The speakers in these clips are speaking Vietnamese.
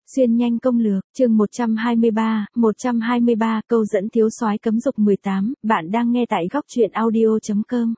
Xuyên nhanh công lược, chương 123, câu dẫn thiếu soái cấm dục 18, bạn đang nghe tại góc truyện audio.com.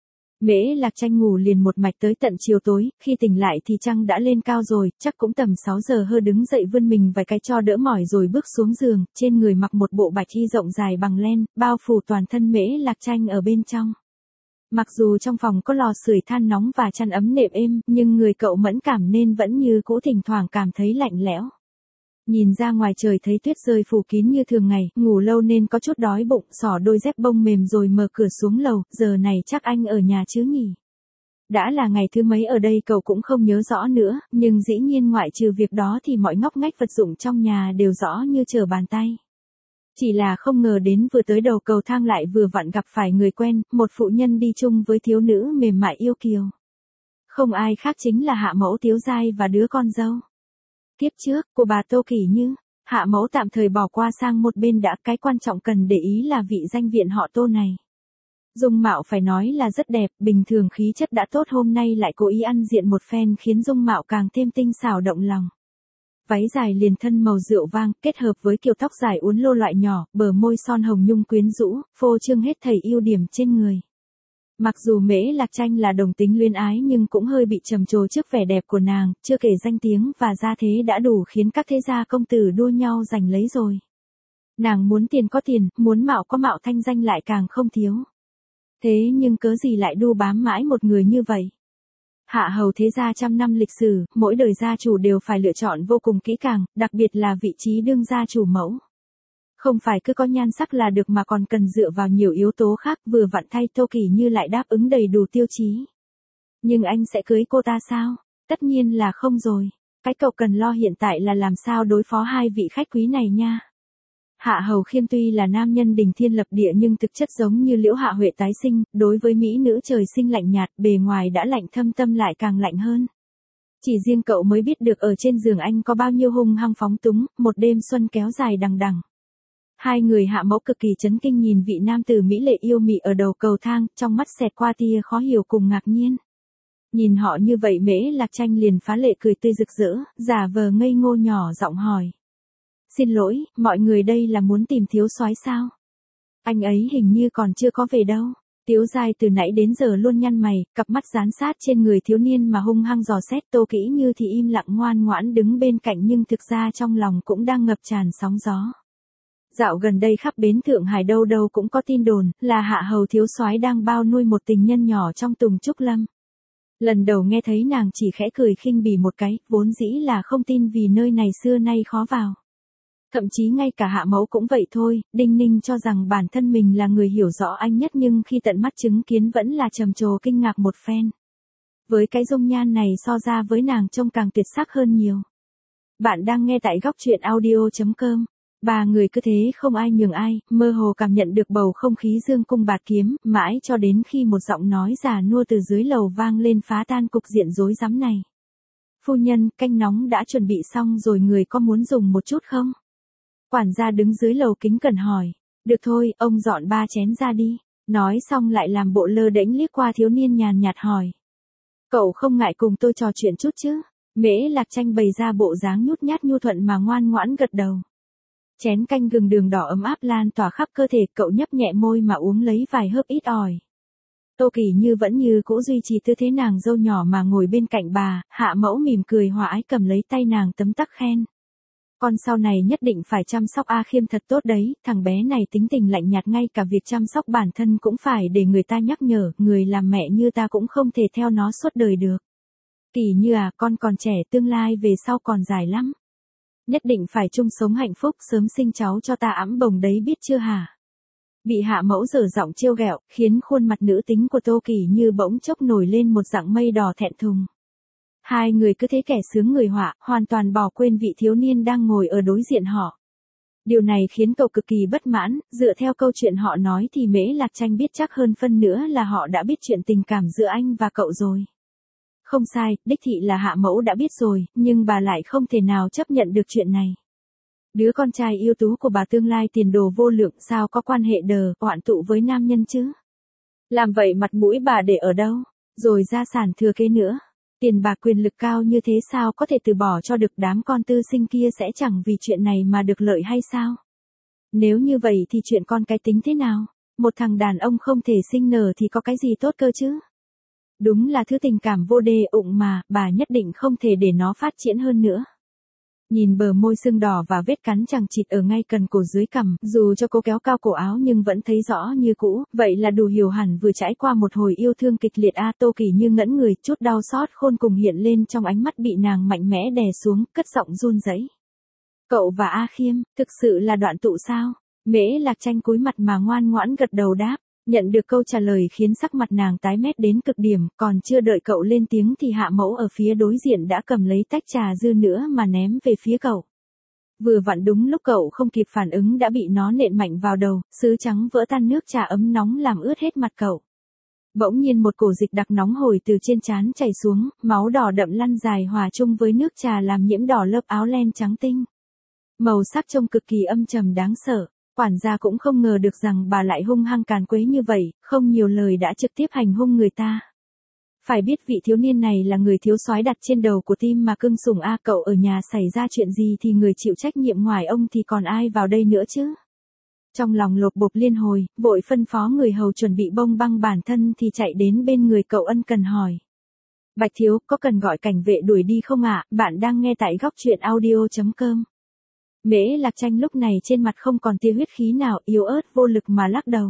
Mễ Lạc Tranh ngủ liền một mạch tới tận chiều tối, khi tỉnh lại thì trăng đã lên cao rồi, chắc cũng tầm 6 giờ hơi đứng dậy vươn mình vài cái cho đỡ mỏi rồi bước xuống giường, trên người mặc một bộ bạch y rộng dài bằng len, bao phủ toàn thân Mễ Lạc Tranh ở bên trong. Mặc dù trong phòng có lò sưởi than nóng và chăn ấm nệm êm, nhưng người cậu mẫn cảm nên vẫn như cũ thỉnh thoảng cảm thấy lạnh lẽo. Nhìn ra ngoài trời thấy tuyết rơi phủ kín như thường ngày, ngủ lâu nên có chút đói bụng, xỏ đôi dép bông mềm rồi mở cửa xuống lầu, giờ này chắc anh ở nhà chứ nhỉ? Đã là ngày thứ mấy ở đây cậu cũng không nhớ rõ nữa, nhưng dĩ nhiên ngoại trừ việc đó thì mọi ngóc ngách vật dụng trong nhà đều rõ như trở bàn tay. Chỉ là không ngờ đến vừa tới đầu cầu thang lại vừa vặn gặp phải người quen, một phụ nhân đi chung với thiếu nữ mềm mại yêu kiều. Không ai khác chính là Hạ Mẫu Tiếu Giai và đứa con dâu. Tiếp trước, của bà Tô Kỷ Như, Hạ Mẫu tạm thời bỏ qua sang một bên đã, cái quan trọng cần để ý là vị danh viện họ Tô này. Dung mạo phải nói là rất đẹp, bình thường khí chất đã tốt hôm nay lại cố ý ăn diện một phen khiến dung mạo càng thêm tinh xảo động lòng. Váy dài liền thân màu rượu vang, kết hợp với kiểu tóc dài uốn lô loại nhỏ, bờ môi son hồng nhung quyến rũ, phô trương hết thảy ưu điểm trên người. Mặc dù Mễ Lạc Tranh là đồng tính luyến ái nhưng cũng hơi bị trầm trồ trước vẻ đẹp của nàng, chưa kể danh tiếng và gia thế đã đủ khiến các thế gia công tử đua nhau giành lấy rồi. Nàng muốn tiền có tiền, muốn mạo có mạo, thanh danh lại càng không thiếu. Thế nhưng cớ gì lại đu bám mãi một người như vậy? Hạ hầu thế gia trăm năm lịch sử, mỗi đời gia chủ đều phải lựa chọn vô cùng kỹ càng, đặc biệt là vị trí đương gia chủ mẫu. Không phải cứ có nhan sắc là được mà còn cần dựa vào nhiều yếu tố khác, vừa vặn thay Tô Kỷ Như lại đáp ứng đầy đủ tiêu chí. Nhưng anh sẽ cưới cô ta sao? Tất nhiên là không rồi. Cái cậu cần lo hiện tại là làm sao đối phó hai vị khách quý này nha. Hạ Hầu Khiêm tuy là nam nhân đỉnh thiên lập địa nhưng thực chất giống như Liễu Hạ Huệ tái sinh, đối với mỹ nữ trời sinh lạnh nhạt, bề ngoài đã lạnh thâm tâm lại càng lạnh hơn. Chỉ riêng cậu mới biết được ở trên giường anh có bao nhiêu hung hăng phóng túng, một đêm xuân kéo dài đằng đằng. Hai người Hạ Mẫu cực kỳ chấn kinh nhìn vị nam tử mỹ lệ yêu mị ở đầu cầu thang, trong mắt xẹt qua tia khó hiểu cùng ngạc nhiên. Nhìn họ như vậy Mễ Lạc Tranh liền phá lệ cười tươi rực rỡ, giả vờ ngây ngô nhỏ giọng hỏi. Xin lỗi, mọi người đây là muốn tìm thiếu soái sao? Anh ấy hình như còn chưa có về đâu. Tiếu Giai từ nãy đến giờ luôn nhăn mày, cặp mắt dán sát trên người thiếu niên mà hung hăng dò xét. Tô Kỷ Như thì im lặng ngoan ngoãn đứng bên cạnh nhưng thực ra trong lòng cũng đang ngập tràn sóng gió. Dạo gần đây khắp bến Thượng Hải đâu đâu cũng có tin đồn là Hạ hầu thiếu soái đang bao nuôi một tình nhân nhỏ trong Tùng Trúc Lâm. Lần đầu nghe thấy nàng chỉ khẽ cười khinh bỉ một cái, vốn dĩ là không tin vì nơi này xưa nay khó vào. Thậm chí ngay cả Hạ Mẫu cũng vậy thôi, đinh ninh cho rằng bản thân mình là người hiểu rõ anh nhất nhưng khi tận mắt chứng kiến vẫn là trầm trồ kinh ngạc một phen. Với cái dung nhan này so ra với nàng trông càng tuyệt sắc hơn nhiều. Bạn đang nghe tại góc truyện audio.com. Ba người cứ thế không ai nhường ai, mơ hồ cảm nhận được bầu không khí dương cung bạt kiếm, mãi cho đến khi một giọng nói già nua từ dưới lầu vang lên phá tan cục diện rối rắm này. Phu nhân, canh nóng đã chuẩn bị xong rồi, người có muốn dùng một chút không? Quản gia đứng dưới lầu kính cẩn hỏi. Được thôi, ông dọn 3 chén ra đi. Nói xong lại làm bộ lơ đễnh liếc qua thiếu niên nhàn nhạt hỏi. Cậu không ngại cùng tôi trò chuyện chút chứ? Mễ Lạc Tranh bày ra bộ dáng nhút nhát nhu thuận mà ngoan ngoãn gật đầu. Chén canh gừng đường đỏ ấm áp lan tỏa khắp cơ thể, cậu nhấp nhẹ môi mà uống lấy vài hớp ít ỏi. Tô Kỷ Như vẫn như cũ duy trì tư thế nàng dâu nhỏ mà ngồi bên cạnh bà, Hạ Mẫu mỉm cười hòa ái cầm lấy tay nàng tấm tắc khen. Con sau này nhất định phải chăm sóc A Khiêm thật tốt đấy, thằng bé này tính tình lạnh nhạt, ngay cả việc chăm sóc bản thân cũng phải để người ta nhắc nhở, người làm mẹ như ta cũng không thể theo nó suốt đời được. Kỷ Như à, con còn trẻ, tương lai về sau còn dài lắm. Nhất định phải chung sống hạnh phúc, sớm sinh cháu cho ta ẵm bồng đấy biết chưa hả? Bị Hạ Mẫu dở giọng trêu ghẹo, khiến khuôn mặt nữ tính của Tô Kỷ Như bỗng chốc nổi lên một dạng mây đỏ thẹn thùng. Hai người cứ thế kẻ sướng người họa, hoàn toàn bỏ quên vị thiếu niên đang ngồi ở đối diện họ. Điều này khiến cậu cực kỳ bất mãn, dựa theo câu chuyện họ nói thì Mễ Lạc Tranh biết chắc hơn phân nữa là họ đã biết chuyện tình cảm giữa anh và cậu rồi. Không sai, đích thị là Hạ Mẫu đã biết rồi, nhưng bà lại không thể nào chấp nhận được chuyện này. Đứa con trai ưu tú của bà tương lai tiền đồ vô lượng sao có quan hệ oạn tụ với nam nhân chứ? Làm vậy mặt mũi bà để ở đâu? Rồi gia sản thừa kế nữa. Tiền bạc quyền lực cao như thế sao có thể từ bỏ cho được, đám con tư sinh kia sẽ chẳng vì chuyện này mà được lợi hay sao? Nếu như vậy thì chuyện con cái tính thế nào? Một thằng đàn ông không thể sinh nở thì có cái gì tốt cơ chứ? Đúng là thứ tình cảm vô đê ụng mà, bà nhất định không thể để nó phát triển hơn nữa. Nhìn bờ môi sưng đỏ và vết cắn chằng chịt ở ngay cần cổ dưới cằm, dù cho cô kéo cao cổ áo nhưng vẫn thấy rõ như cũ, vậy là đủ hiểu hẳn vừa trải qua một hồi yêu thương kịch liệt. Tô Kỳ Như ngẫn người, chút đau xót khôn cùng hiện lên trong ánh mắt bị nàng mạnh mẽ đè xuống, cất giọng run rẩy. Cậu và A Khiêm, thực sự là đoạn tụ sao? Mễ Lạc Tranh cúi mặt mà ngoan ngoãn gật đầu đáp. Nhận được câu trả lời khiến sắc mặt nàng tái mét đến cực điểm, còn chưa đợi cậu lên tiếng thì Hạ Mẫu ở phía đối diện đã cầm lấy tách trà dư nữa mà ném về phía cậu. Vừa vặn đúng lúc cậu không kịp phản ứng đã bị nó nện mạnh vào đầu, sứ trắng vỡ tan, nước trà ấm nóng làm ướt hết mặt cậu. Bỗng nhiên một cổ dịch đặc nóng hổi từ trên trán chảy xuống, máu đỏ đậm lăn dài hòa chung với nước trà làm nhiễm đỏ lớp áo len trắng tinh. Màu sắc trông cực kỳ âm trầm đáng sợ. Quản gia cũng không ngờ được rằng bà lại hung hăng càn quấy như vậy, không nhiều lời đã trực tiếp hành hung người ta. Phải biết vị thiếu niên này là người thiếu soái đặt trên đầu của Tim mà cưng sủng. Cậu ở nhà xảy ra chuyện gì thì người chịu trách nhiệm ngoài ông thì còn ai vào đây nữa chứ? Trong lòng lột bột liên hồi, vội phân phó người hầu chuẩn bị bông băng bản thân thì chạy đến bên người cậu ân cần hỏi. Bạch thiếu, có cần gọi cảnh vệ đuổi đi không ạ? Bạn đang nghe tại góc truyện audio.com. Mễ Lạc Tranh lúc này trên mặt không còn tia huyết khí nào, yếu ớt vô lực mà lắc đầu.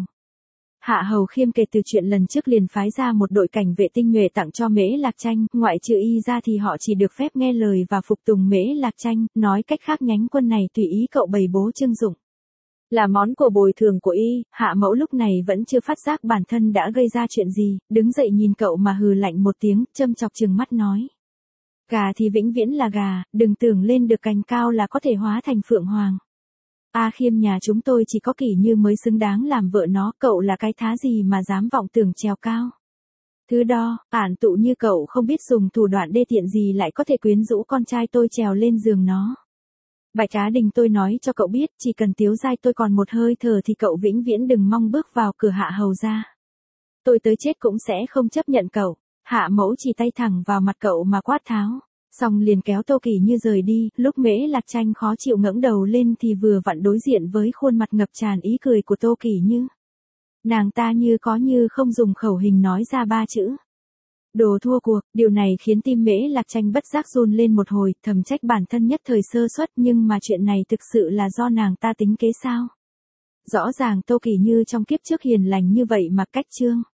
Hạ hầu Khiêm kể từ chuyện lần trước liền phái ra một đội cảnh vệ tinh nhuệ tặng cho Mễ Lạc Tranh, ngoại trừ y ra thì họ chỉ được phép nghe lời và phục tùng Mễ Lạc Tranh, nói cách khác nhánh quân này tùy ý cậu bày bố trưng dụng. Là món của bồi thường của y, Hạ Mẫu lúc này vẫn chưa phát giác bản thân đã gây ra chuyện gì, đứng dậy nhìn cậu mà hừ lạnh một tiếng, châm chọc trừng mắt nói. Gà thì vĩnh viễn là gà, đừng tưởng lên được cành cao là có thể hóa thành phượng hoàng. A Khiêm nhà chúng tôi chỉ có Kỳ Như mới xứng đáng làm vợ nó, cậu là cái thá gì mà dám vọng tưởng trèo cao. Thứ đo, ản tụ như cậu không biết dùng thủ đoạn đê tiện gì lại có thể quyến rũ con trai tôi trèo lên giường nó. Bạch Á Đình, tôi nói cho cậu biết, chỉ cần Tiếu Giai tôi còn một hơi thở thì cậu vĩnh viễn đừng mong bước vào cửa Hạ hầu ra. Tôi tới chết cũng sẽ không chấp nhận cậu. Hạ Mẫu chỉ tay thẳng vào mặt cậu mà quát tháo, xong liền kéo Tô Kỳ Như rời đi. Lúc Mễ Lạc Tranh khó chịu ngẩng đầu lên thì vừa vặn đối diện với khuôn mặt ngập tràn ý cười của Tô Kỳ Như. Nàng ta như có như không dùng khẩu hình nói ra 3 chữ. Đồ thua cuộc. Điều này khiến tim Mễ Lạc Tranh bất giác run lên một hồi, thầm trách bản thân nhất thời sơ suất, nhưng mà chuyện này thực sự là do nàng ta tính kế sao? Rõ ràng Tô Kỳ Như trong kiếp trước hiền lành như vậy mà cách trương